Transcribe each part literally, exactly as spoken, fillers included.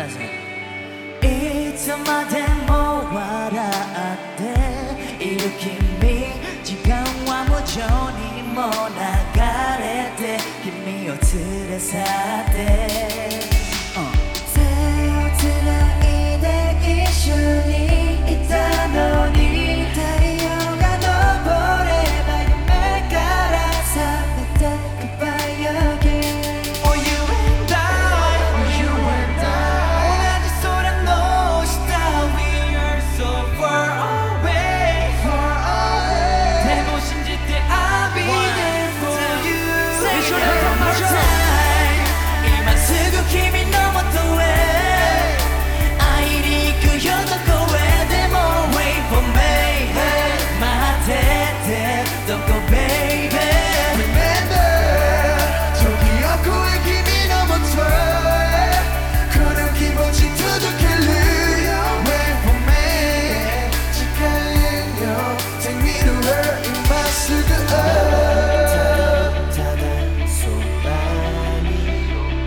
いつまでも笑っている君、時間は無情にも流れて君を連れ去って、手をつないで一緒にいたのに、太陽が昇れば夢から覚めて Goodbye again。 Oh you and I, you and I、 同じ空の下 We are so far away、 でも信じて I'll be there for you。 一緒に歌いましょう。今すぐ君のもとへ会いに行くよ、どこへでも Wait for me、 待っててどこ baby。 Remember 時を越え君のもとへこの気持ち届けるよ Wait for me 誓えよ Take me to her 今すぐただただそばに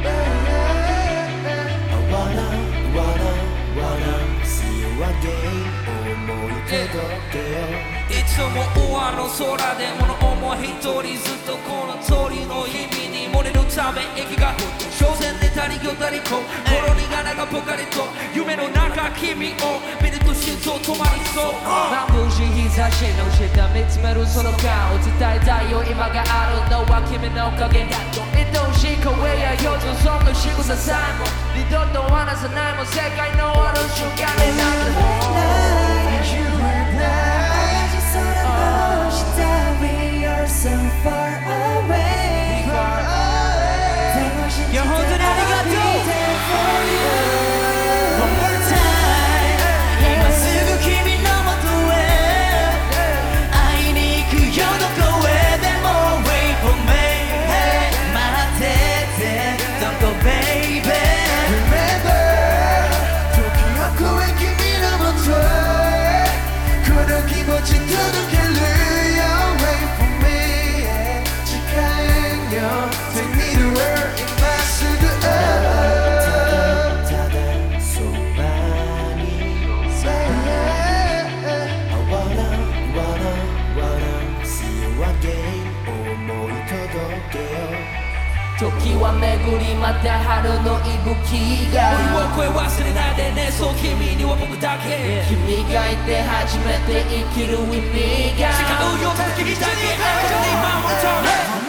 I wanna wanna wanna see you again 思い届けよ。 いつも大の空で物思い一人ずっとこの鳥の意味に漏れるため息が小然でたりぎょたりこほろ苦々がぽかりと夢の中君を見ると心臓止まりそう。眩しい日差しの下見つめるその顔伝えたいよ、今があるのは君のおかげだと。愛しい声や表情そんな仕草さえも二度と話さないもん世界のある瞬間になる。 You and I 同じ空の下 We are so far away、 いや本当にありがとう。 One more time 今すぐ君のもとへ会いに行くよ、どこへでも Wait for me、 待っててどこ baby。 Remember 時を越え君のもとへこの気持ち届けるよ Wait for me 誓えよ Take me to her 今すぐただただそばに I wanna wanna wanna see you again 思い届けよ。 時は巡りまた春の息吹が俺を声忘れないでね、そう君には僕だけ、君がいて初めて生きる意味が違うよ、ただ君だけ愛情で今も歌う